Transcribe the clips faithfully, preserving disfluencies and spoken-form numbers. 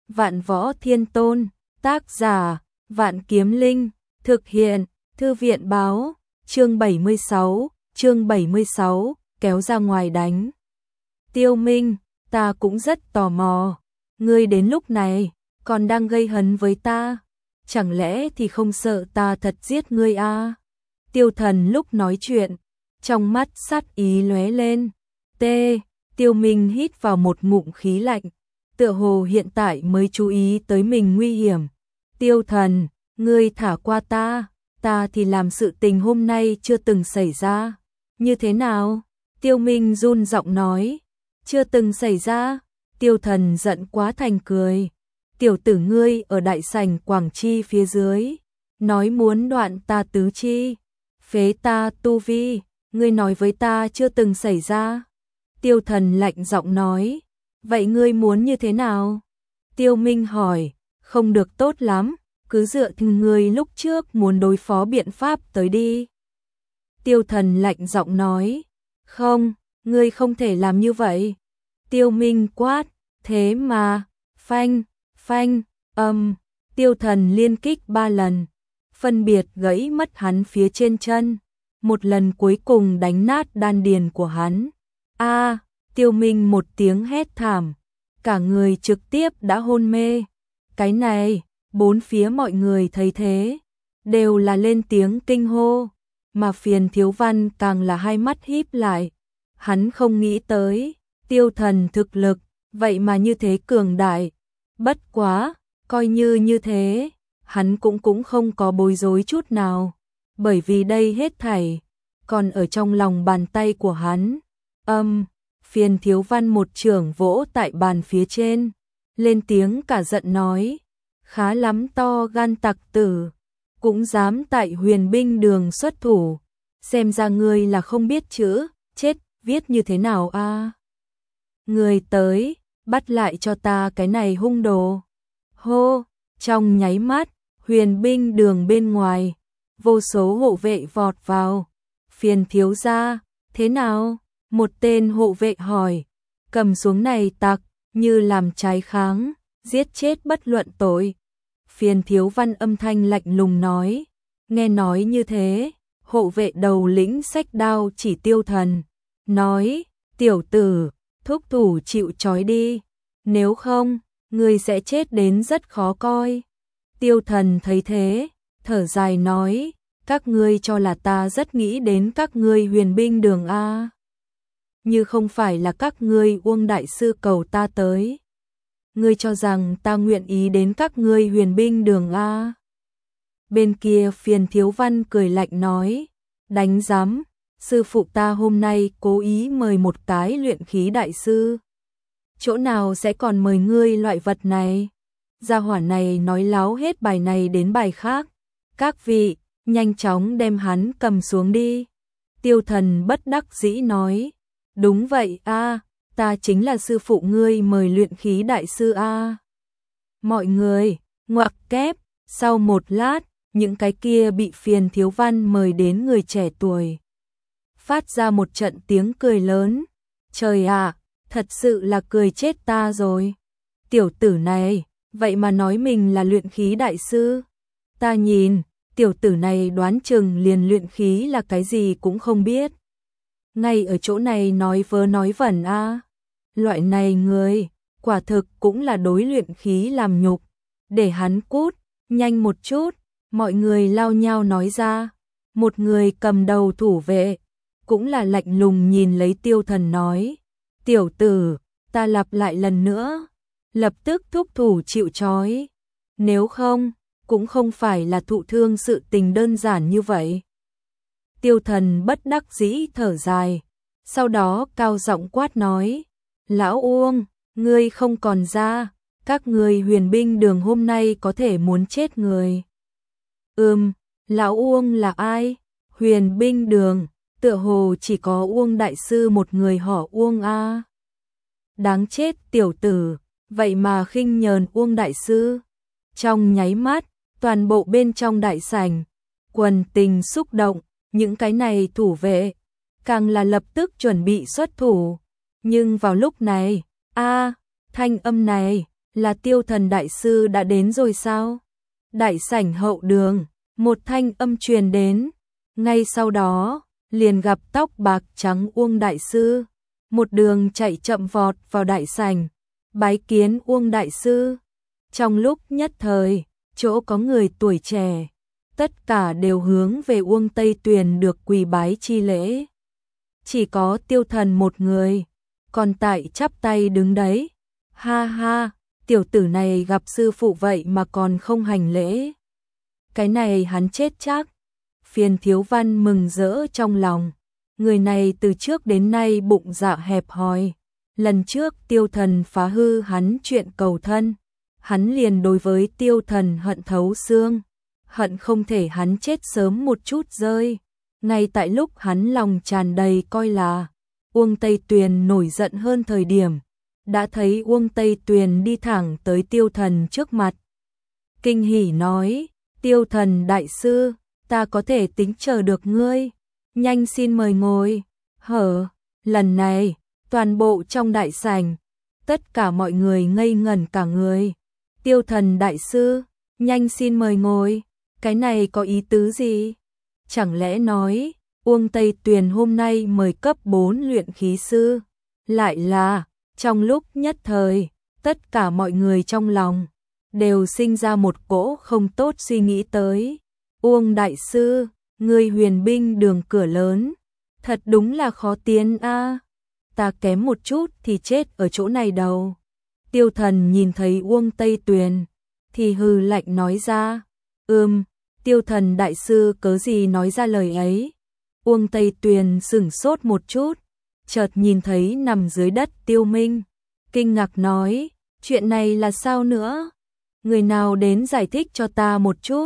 Vạn Võ Thiên Tôn, tác giả, Vạn Kiếm Linh, thực hiện, Thư viện báo, chương bảy mươi sáu, chương bảy mươi sáu, kéo ra ngoài đánh. Tiêu Minh, ta cũng rất tò mò, ngươi đến lúc này, còn đang gây hấn với ta, chẳng lẽ thì không sợ ta thật giết ngươi à? Tiêu Thần lúc nói chuyện, trong mắt sát ý lóe lên, T, Tiêu Minh hít vào một ngụm khí lạnh, tựa hồ hiện tại mới chú ý tới mình nguy hiểm. Tiêu Thần, ngươi thả qua ta, ta thì làm sự tình hôm nay chưa từng xảy ra. Như thế nào? Tiêu Minh run giọng nói, chưa từng xảy ra. Tiêu Thần giận quá thành cười. Tiểu tử ngươi ở đại sảnh Quảng Chi phía dưới, nói muốn đoạn ta tứ chi, phế ta tu vi, ngươi nói với ta chưa từng xảy ra. Tiêu Thần lạnh giọng nói, vậy ngươi muốn như thế nào? Tiêu Minh hỏi, không được tốt lắm, cứ dựa theo ngươi lúc trước muốn đối phó biện pháp tới đi. Tiêu Thần lạnh giọng nói, không, ngươi không thể làm như vậy. Tiêu Minh quát, thế mà, phanh, phanh, âm, Tiêu Thần liên kích ba lần, phân biệt gãy mất hắn phía trên chân, một lần cuối cùng đánh nát đan điền của hắn. A, Tiêu Minh một tiếng hét thảm, cả người trực tiếp đã hôn mê. Cái này, bốn phía mọi người thấy thế, đều là lên tiếng kinh hô, mà Phiền Thiếu Văn càng là hai mắt híp lại. Hắn không nghĩ tới, Tiêu Thần thực lực, vậy mà như thế cường đại. Bất quá, coi như như thế, hắn cũng cũng không có bối rối chút nào, bởi vì đây hết thảy còn ở trong lòng bàn tay của hắn. Âm, Phiền Thiếu Văn một chưởng vỗ tại bàn phía trên, lên tiếng cả giận nói, khá lắm to gan tặc tử, cũng dám tại Huyền Binh Đường xuất thủ, xem ra ngươi là không biết chữ, chết, viết như thế nào a? À? Người tới, bắt lại cho ta cái này hung đồ. Hô, trong nháy mắt, Huyền Binh Đường bên ngoài, vô số hộ vệ vọt vào. Phiền thiếu gia, thế nào? Một tên hộ vệ hỏi, cầm xuống này tặc, như làm trái kháng, giết chết bất luận tội. Phiền Thiếu Văn âm thanh lạnh lùng nói, nghe nói như thế, hộ vệ đầu lĩnh xách đao chỉ Tiêu Thần, nói, tiểu tử, thúc thủ chịu trói đi, nếu không, ngươi sẽ chết đến rất khó coi. Tiêu Thần thấy thế, thở dài nói, các ngươi cho là ta rất nghĩ đến các ngươi Huyền Binh Đường a? Như không phải là các ngươi Uông đại sư cầu ta tới, ngươi cho rằng ta nguyện ý đến các ngươi Huyền Binh Đường a? Bên kia Phiền Thiếu Văn cười lạnh nói, đánh rắm, sư phụ ta hôm nay cố ý mời một cái luyện khí đại sư, chỗ nào sẽ còn mời ngươi loại vật này? Gia hỏa này nói láo hết bài này đến bài khác, các vị, nhanh chóng đem hắn cầm xuống đi. Tiêu Thần bất đắc dĩ nói, đúng vậy a, ta chính là sư phụ ngươi mời luyện khí đại sư a. Mọi người, ngoặc kép, sau một lát, những cái kia bị Phiền Thiếu Văn mời đến người trẻ tuổi phát ra một trận tiếng cười lớn. Trời ạ, thật sự là cười chết ta rồi. Tiểu tử này, vậy mà nói mình là luyện khí đại sư. Ta nhìn, tiểu tử này đoán chừng liền luyện khí là cái gì cũng không biết. Ngay ở chỗ này nói vớ nói vẩn a. À. Loại này người, quả thực cũng là đối luyện khí làm nhục. Để hắn cút, nhanh một chút, mọi người lao nhau nói ra. Một người cầm đầu thủ vệ, cũng là lạnh lùng nhìn lấy Tiêu Thần nói, tiểu tử, ta lặp lại lần nữa, lập tức thúc thủ chịu trói, nếu không, cũng không phải là thụ thương sự tình đơn giản như vậy. Tiêu Thần bất đắc dĩ thở dài, sau đó cao giọng quát nói, lão Uông, ngươi không còn ra, các ngươi Huyền Binh Đường hôm nay có thể muốn chết người. Ừm, lão Uông là ai? Huyền Binh Đường, tựa hồ chỉ có Uông đại sư một người họ Uông a. Đáng chết tiểu tử, vậy mà khinh nhờn Uông đại sư. Trong nháy mắt, toàn bộ bên trong đại sảnh, quần tình xúc động, những cái này thủ vệ, càng là lập tức chuẩn bị xuất thủ. Nhưng vào lúc này, a, thanh âm này, là Tiêu Thần đại sư đã đến rồi sao? Đại sảnh hậu đường, một thanh âm truyền đến, ngay sau đó, liền gặp tóc bạc trắng Uông đại sư, một đường chạy chậm vọt vào đại sảnh, bái kiến Uông đại sư. Trong lúc nhất thời, chỗ có người tuổi trẻ, tất cả đều hướng về Uông Tây Tuyền được quỳ bái chi lễ. Chỉ có Tiêu Thần một người, còn tại chắp tay đứng đấy. Ha ha, tiểu tử này gặp sư phụ vậy mà còn không hành lễ. Cái này hắn chết chắc. Phiền Thiếu Văn mừng rỡ trong lòng. Người này từ trước đến nay bụng dạ hẹp hòi. Lần trước Tiêu Thần phá hư hắn chuyện cầu thân, hắn liền đối với Tiêu Thần hận thấu xương, hận không thể hắn chết sớm một chút rơi. Ngay tại lúc hắn lòng tràn đầy coi là Uông Tây Tuyền nổi giận hơn thời điểm, đã thấy Uông Tây Tuyền đi thẳng tới Tiêu Thần trước mặt. Kinh hỉ nói, Tiêu Thần đại sư, ta có thể tính chờ được ngươi, nhanh xin mời ngồi. Hở, lần này, toàn bộ trong đại sảnh, tất cả mọi người ngây ngẩn cả người. Tiêu Thần đại sư, nhanh xin mời ngồi, cái này có ý tứ gì? Chẳng lẽ nói, Uông Tây Tuyền hôm nay mời cấp bốn luyện khí sư? Lại là, trong lúc nhất thời, tất cả mọi người trong lòng đều sinh ra một cỗ không tốt suy nghĩ tới. Uông đại sư, người huyền binh đường cửa lớn, thật đúng là khó tiến a. Ta kém một chút thì chết ở chỗ này đâu. Tiêu Thần nhìn thấy Uông Tây Tuyền, thì hừ lạnh nói ra. Ừm, Tiêu Thần đại sư cớ gì nói ra lời ấy? Uông Tây Tuyền sửng sốt một chút, chợt nhìn thấy nằm dưới đất Tiêu Minh, kinh ngạc nói, chuyện này là sao nữa? Người nào đến giải thích cho ta một chút?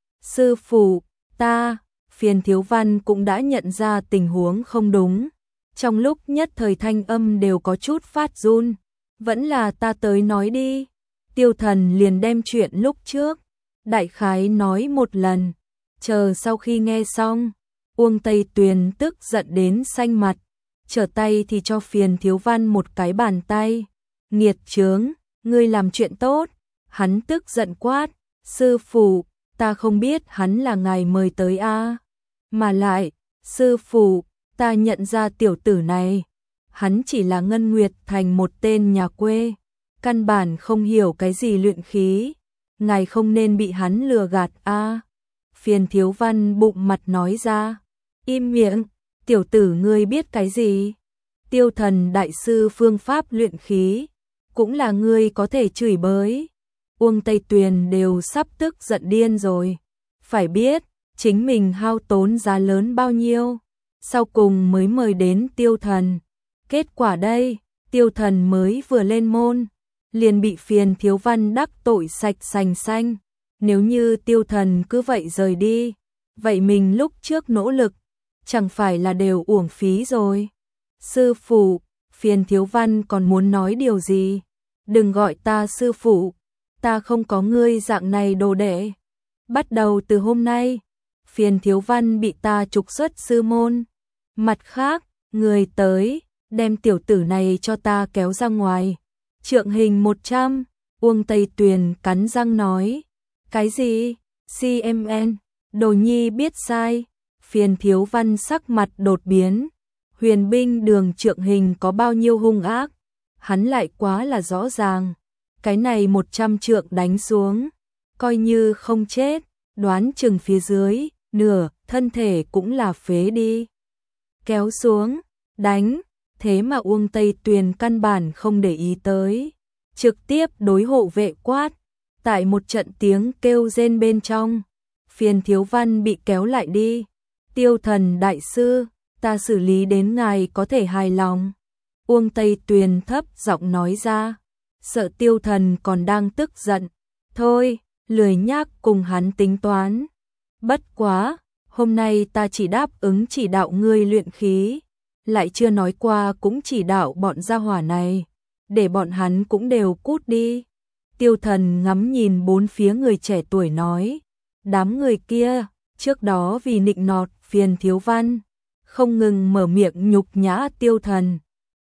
Sư phụ, ta, Phiền Thiếu Văn cũng đã nhận ra tình huống không đúng. Trong lúc nhất thời thanh âm đều có chút phát run. Vẫn là ta tới nói đi. Tiêu Thần liền đem chuyện lúc trước đại khái nói một lần. Chờ sau khi nghe xong, Uông Tây Tuyền tức giận đến xanh mặt, trở tay thì cho Phiền Thiếu Văn một cái bàn tay. Nghiệt chướng, ngươi làm chuyện tốt. Hắn tức giận quát, sư phụ, ta không biết hắn là ngài mời tới a. Mà lại, sư phụ, ta nhận ra tiểu tử này, hắn chỉ là Ngân Nguyệt Thành một tên nhà quê, căn bản không hiểu cái gì luyện khí, ngài không nên bị hắn lừa gạt a. Phiền Thiếu Văn bụng mặt nói ra, im miệng, tiểu tử ngươi biết cái gì? Tiêu Thần đại sư phương pháp luyện khí, cũng là ngươi có thể chửi bới. Uông Tây Tuyền đều sắp tức giận điên rồi, phải biết, chính mình hao tốn giá lớn bao nhiêu, sau cùng mới mời đến Tiêu Thần. Kết quả đây, Tiêu Thần mới vừa lên môn, liền bị Phiền Thiếu Văn đắc tội sạch sành xanh. Nếu như Tiêu Thần cứ vậy rời đi, vậy mình lúc trước nỗ lực, chẳng phải là đều uổng phí rồi. Sư phụ, Phiền Thiếu Văn còn muốn nói điều gì? Đừng gọi ta sư phụ, ta không có ngươi dạng này đồ đệ. Bắt đầu từ hôm nay, Phiền Thiếu Văn bị ta trục xuất sư môn. Mặt khác, người tới, đem tiểu tử này cho ta kéo ra ngoài. Trượng hình một trăm, Uông Tây Tuyền cắn răng nói. Cái gì? xê em en, Đồ Nhi biết sai. Phiền Thiếu Văn sắc mặt đột biến. Huyền binh đường trượng hình có bao nhiêu hung ác, hắn lại quá là rõ ràng. Cái này một trăm trượng đánh xuống, coi như không chết, đoán chừng phía dưới, nửa, thân thể cũng là phế đi. Kéo xuống, đánh, thế mà Uông Tây Tuyền căn bản không để ý tới. Trực tiếp đối hộ vệ quát, tại một trận tiếng kêu rên bên trong, Phiền Thiếu Văn bị kéo lại đi. Tiêu Thần đại sư, ta xử lý đến ngài có thể hài lòng. Uông Tây Tuyền thấp giọng nói ra, sợ Tiêu Thần còn đang tức giận. Thôi, lười nhác cùng hắn tính toán. Bất quá, hôm nay ta chỉ đáp ứng chỉ đạo ngươi luyện khí, lại chưa nói qua cũng chỉ đạo bọn gia hỏa này, để bọn hắn cũng đều cút đi. Tiêu Thần ngắm nhìn bốn phía người trẻ tuổi nói, đám người kia, trước đó vì nịnh nọt Phiền Thiếu Văn, không ngừng mở miệng nhục nhã Tiêu Thần.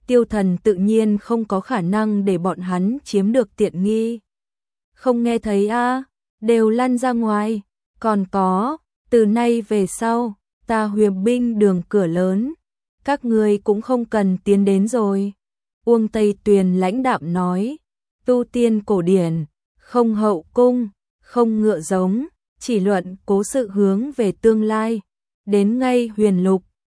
Tiêu Thần tự nhiên không có khả năng để bọn hắn chiếm được tiện nghi. Không nghe thấy a, à, đều lăn ra ngoài, còn có, từ nay về sau, ta Huyền binh đường cửa lớn, các ngươi cũng không cần tiến đến rồi. Uông Tây Tuyền lãnh đạm nói, tu tiên cổ điển, không hậu cung, không ngựa giống, chỉ luận cố sự hướng về tương lai, đến ngay Huyền Lục,